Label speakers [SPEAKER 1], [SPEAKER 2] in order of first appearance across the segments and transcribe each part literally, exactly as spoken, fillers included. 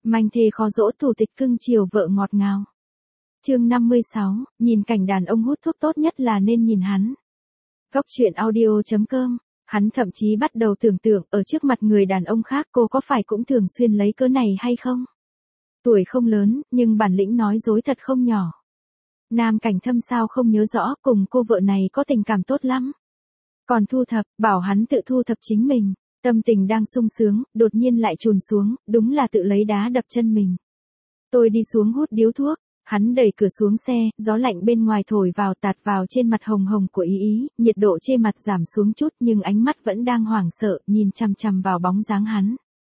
[SPEAKER 1] Manh thê khó dỗ thủ tịch cưng chiều vợ ngọt ngào. Chương năm mươi sáu, nhìn cảnh đàn ông hút thuốc tốt nhất là nên nhìn hắn. Góc truyện audio chấm com. Hắn thậm chí bắt đầu tưởng tượng ở trước mặt người đàn ông khác cô có phải cũng thường xuyên lấy cớ này hay không? Tuổi không lớn, nhưng bản lĩnh nói dối thật không nhỏ. Nam Cảnh Thâm sao không nhớ rõ cùng cô vợ này có tình cảm tốt lắm. Còn thu thập, bảo hắn tự thu thập chính mình. Tâm tình đang sung sướng, đột nhiên lại trùn xuống, đúng là tự lấy đá đập chân mình. Tôi đi xuống hút điếu thuốc. Hắn đẩy cửa xuống xe, gió lạnh bên ngoài thổi vào tạt vào trên mặt hồng hồng của Ý Ý, nhiệt độ trên mặt giảm xuống chút nhưng ánh mắt vẫn đang hoảng sợ, nhìn chằm chằm vào bóng dáng hắn.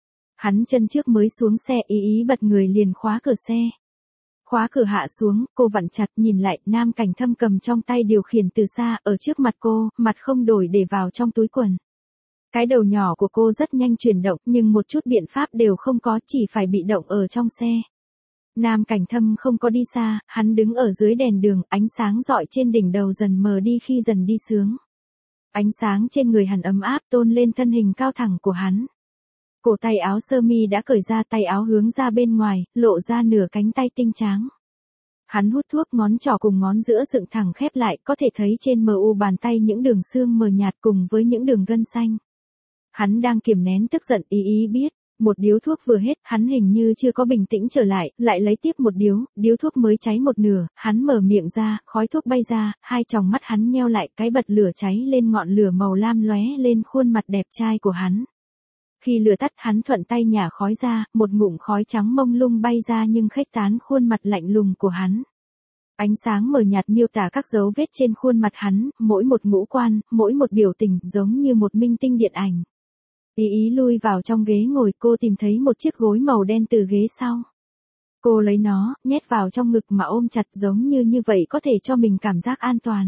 [SPEAKER 1] Hắn chân trước mới xuống xe, Ý Ý bật người liền khóa cửa xe. Khóa cửa hạ xuống, cô vặn chặt nhìn lại, Nam Cảnh Thâm cầm trong tay điều khiển từ xa, ở trước mặt cô, mặt không đổi để vào trong túi quần. Cái đầu nhỏ của cô rất nhanh chuyển động, nhưng một chút biện pháp đều không có, chỉ phải bị động ở trong xe. Nam Cảnh Thâm không có đi xa, hắn đứng ở dưới đèn đường, ánh sáng rọi trên đỉnh đầu dần mờ đi khi dần đi sướng. Ánh sáng trên người hắn ấm áp tôn lên thân hình cao thẳng của hắn. Cổ tay áo sơ mi đã cởi ra, tay áo hướng ra bên ngoài, lộ ra nửa cánh tay tinh tráng. Hắn hút thuốc, ngón trỏ cùng ngón giữa dựng thẳng khép lại, có thể thấy trên mờ u bàn tay những đường xương mờ nhạt cùng với những đường gân xanh. Hắn đang kiềm nén tức giận, Ý Ý biết. Một điếu thuốc vừa hết, hắn hình như chưa có bình tĩnh trở lại, lại lấy tiếp một điếu, điếu thuốc mới cháy một nửa, hắn mở miệng ra, khói thuốc bay ra, hai tròng mắt hắn nheo lại, cái bật lửa cháy lên ngọn lửa màu lam lóe lên khuôn mặt đẹp trai của hắn. Khi lửa tắt, hắn thuận tay nhả khói ra, một ngụm khói trắng mông lung bay ra nhưng khuếch tán khuôn mặt lạnh lùng của hắn. Ánh sáng mờ nhạt miêu tả các dấu vết trên khuôn mặt hắn, mỗi một ngũ quan, mỗi một biểu tình giống như một minh tinh điện ảnh. Ý Ý lui vào trong ghế ngồi, cô tìm thấy một chiếc gối màu đen từ ghế sau. Cô lấy nó, nhét vào trong ngực mà ôm chặt, giống như như vậy có thể cho mình cảm giác an toàn.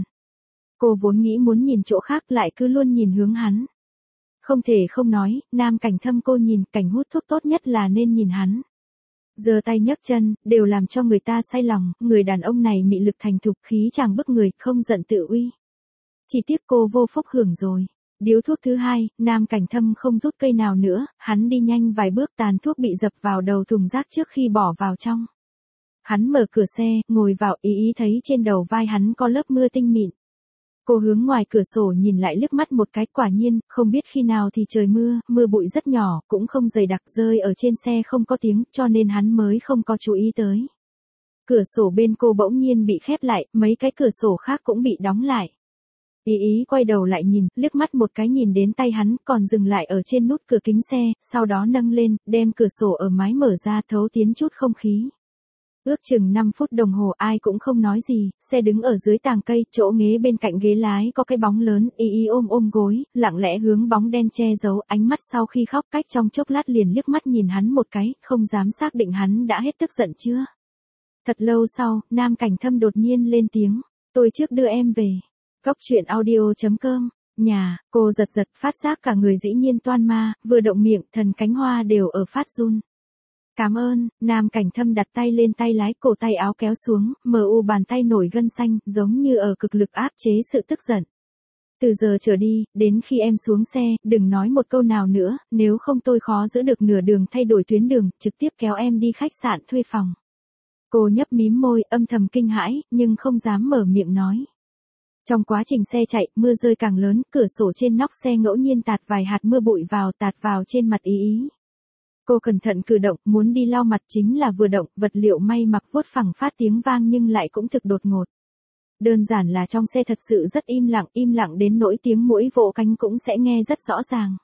[SPEAKER 1] Cô vốn nghĩ muốn nhìn chỗ khác lại cứ luôn nhìn hướng hắn. Không thể không nói, Nam Cảnh Thâm cô nhìn, cảnh hút thuốc tốt nhất là nên nhìn hắn. Giơ tay nhấc chân, đều làm cho người ta say lòng, người đàn ông này mị lực thành thục, khí chàng bức người, không giận tự uy. Chỉ tiếc cô vô phúc hưởng rồi. Điếu thuốc thứ hai, Nam Cảnh Thâm không rút cây nào nữa, hắn đi nhanh vài bước, tàn thuốc bị dập vào đầu thùng rác trước khi bỏ vào trong. Hắn mở cửa xe, ngồi vào, Ý Ý thấy trên đầu vai hắn có lớp mưa tinh mịn. Cô hướng ngoài cửa sổ nhìn lại liếc mắt một cái, quả nhiên, không biết khi nào thì trời mưa, mưa bụi rất nhỏ, cũng không dày đặc, rơi ở trên xe không có tiếng, cho nên hắn mới không có chú ý tới. Cửa sổ bên cô bỗng nhiên bị khép lại, mấy cái cửa sổ khác cũng bị đóng lại. Ý Ý quay đầu lại nhìn, liếc mắt một cái nhìn đến tay hắn, còn dừng lại ở trên nút cửa kính xe, sau đó nâng lên, đem cửa sổ ở mái mở ra, thấu tiến chút không khí. Ước chừng năm phút đồng hồ ai cũng không nói gì, xe đứng ở dưới tàng cây, chỗ ghế bên cạnh ghế lái có cái bóng lớn, Ý Ý ôm ôm gối, lặng lẽ hướng bóng đen che giấu, ánh mắt sau khi khóc cách trong chốc lát liền liếc mắt nhìn hắn một cái, không dám xác định hắn đã hết tức giận chưa. Thật lâu sau, Nam Cảnh Thâm đột nhiên lên tiếng, tôi trước đưa em về. Góc truyện audio chấm com, nhà, cô giật giật, phát giác cả người dĩ nhiên toan ma, vừa động miệng, thần cánh hoa đều ở phát run. Cảm ơn, Nam Cảnh Thâm đặt tay lên tay lái, cổ tay áo kéo xuống, mờ u bàn tay nổi gân xanh, giống như ở cực lực áp chế sự tức giận. Từ giờ trở đi, đến khi em xuống xe, đừng nói một câu nào nữa, nếu không tôi khó giữ được nửa đường thay đổi tuyến đường, trực tiếp kéo em đi khách sạn thuê phòng. Cô nhấp mím môi, âm thầm kinh hãi, nhưng không dám mở miệng nói. Trong quá trình xe chạy, mưa rơi càng lớn, cửa sổ trên nóc xe ngẫu nhiên tạt vài hạt mưa bụi vào, tạt vào trên mặt Ý Ý. Cô cẩn thận cử động, muốn đi lau mặt, chính là vừa động, vật liệu may mặc vuốt phẳng phát tiếng vang nhưng lại cũng thực đột ngột. Đơn giản là trong xe thật sự rất im lặng, im lặng đến nỗi tiếng muỗi vỗ cánh cũng sẽ nghe rất rõ ràng.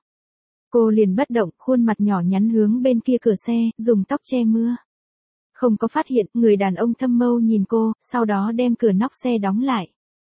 [SPEAKER 1] Cô liền bất động, khuôn mặt nhỏ nhắn hướng bên kia cửa xe, dùng tóc che mưa. Không có phát hiện, người đàn ông thâm mâu nhìn cô, sau đó đem cửa nóc xe đóng lại.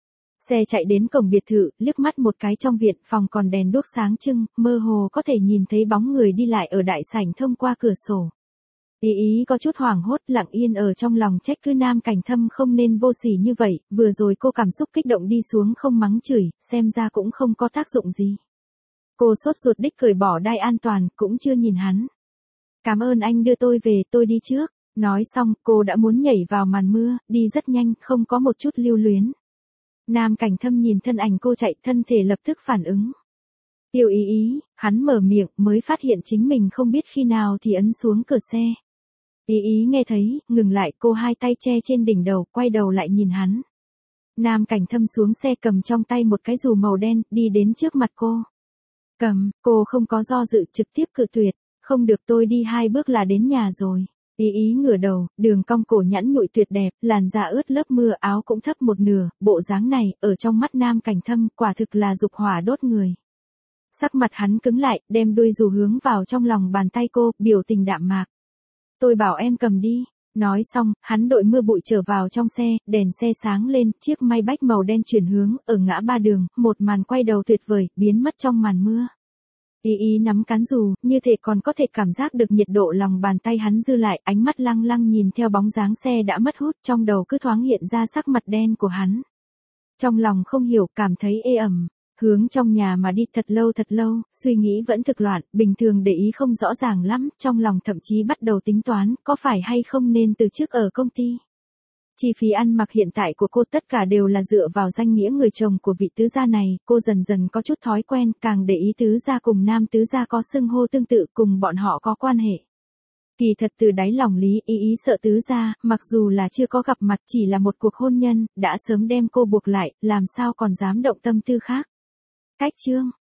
[SPEAKER 1] Xe chạy đến cổng biệt thự, liếc mắt một cái trong viện, phòng còn đèn đuốc sáng trưng, mơ hồ có thể nhìn thấy bóng người đi lại ở đại sảnh thông qua cửa sổ. Ý Ý có chút hoảng hốt, lặng yên ở trong lòng trách cứ Nam Cảnh Thâm không nên vô sỉ như vậy, vừa rồi cô cảm xúc kích động đi xuống không mắng chửi, xem ra cũng không có tác dụng gì. Cô sốt ruột đích cởi bỏ đai an toàn, cũng chưa nhìn hắn. Cảm ơn anh đưa tôi về, tôi đi trước. Nói xong, cô đã muốn nhảy vào màn mưa, đi rất nhanh, không có một chút lưu luyến. Nam Cảnh Thâm nhìn thân ảnh cô chạy, thân thể lập tức phản ứng. Tiêu Ý Ý, hắn mở miệng mới phát hiện chính mình không biết khi nào thì ấn xuống cửa xe. Ý ý nghe thấy, ngừng lại, cô hai tay che trên đỉnh đầu, quay đầu lại nhìn hắn. Nam Cảnh Thâm xuống xe cầm trong tay một cái dù màu đen, đi đến trước mặt cô. Cầm, cô không có do dự trực tiếp cự tuyệt, không được tôi đi hai bước là đến nhà rồi. Ý ý ngửa đầu, đường cong cổ nhẵn nhụi tuyệt đẹp, làn da ướt lớp mưa áo cũng thấp một nửa, bộ dáng này, ở trong mắt Nam Cảnh Thâm, quả thực là dục hỏa đốt người. Sắc mặt hắn cứng lại, đem đuôi dù hướng vào trong lòng bàn tay cô, biểu tình đạm mạc. Tôi bảo em cầm đi. Nói xong, hắn đội mưa bụi trở vào trong xe, đèn xe sáng lên, chiếc Maybach màu đen chuyển hướng, ở ngã ba đường, một màn quay đầu tuyệt vời, biến mất trong màn mưa. Ý ý nắm cán dù, như thể còn có thể cảm giác được nhiệt độ lòng bàn tay hắn dư lại, ánh mắt lăng lăng nhìn theo bóng dáng xe đã mất hút, trong đầu cứ thoáng hiện ra sắc mặt đen của hắn. Trong lòng không hiểu, cảm thấy ê ẩm. Hướng trong nhà mà đi thật lâu thật lâu, suy nghĩ vẫn thực loạn, bình thường để ý không rõ ràng lắm, trong lòng thậm chí bắt đầu tính toán, có phải hay không nên từ chức ở công ty. Chi phí ăn mặc hiện tại của cô tất cả đều là dựa vào danh nghĩa người chồng của vị tứ gia này, cô dần dần có chút thói quen, càng để ý tứ gia cùng nam tứ gia có xưng hô tương tự, cùng bọn họ có quan hệ. Kỳ thật từ đáy lòng Lý Ý Ý sợ tứ gia, mặc dù là chưa có gặp mặt chỉ là một cuộc hôn nhân, đã sớm đem cô buộc lại, làm sao còn dám động tâm tư khác. Cách chương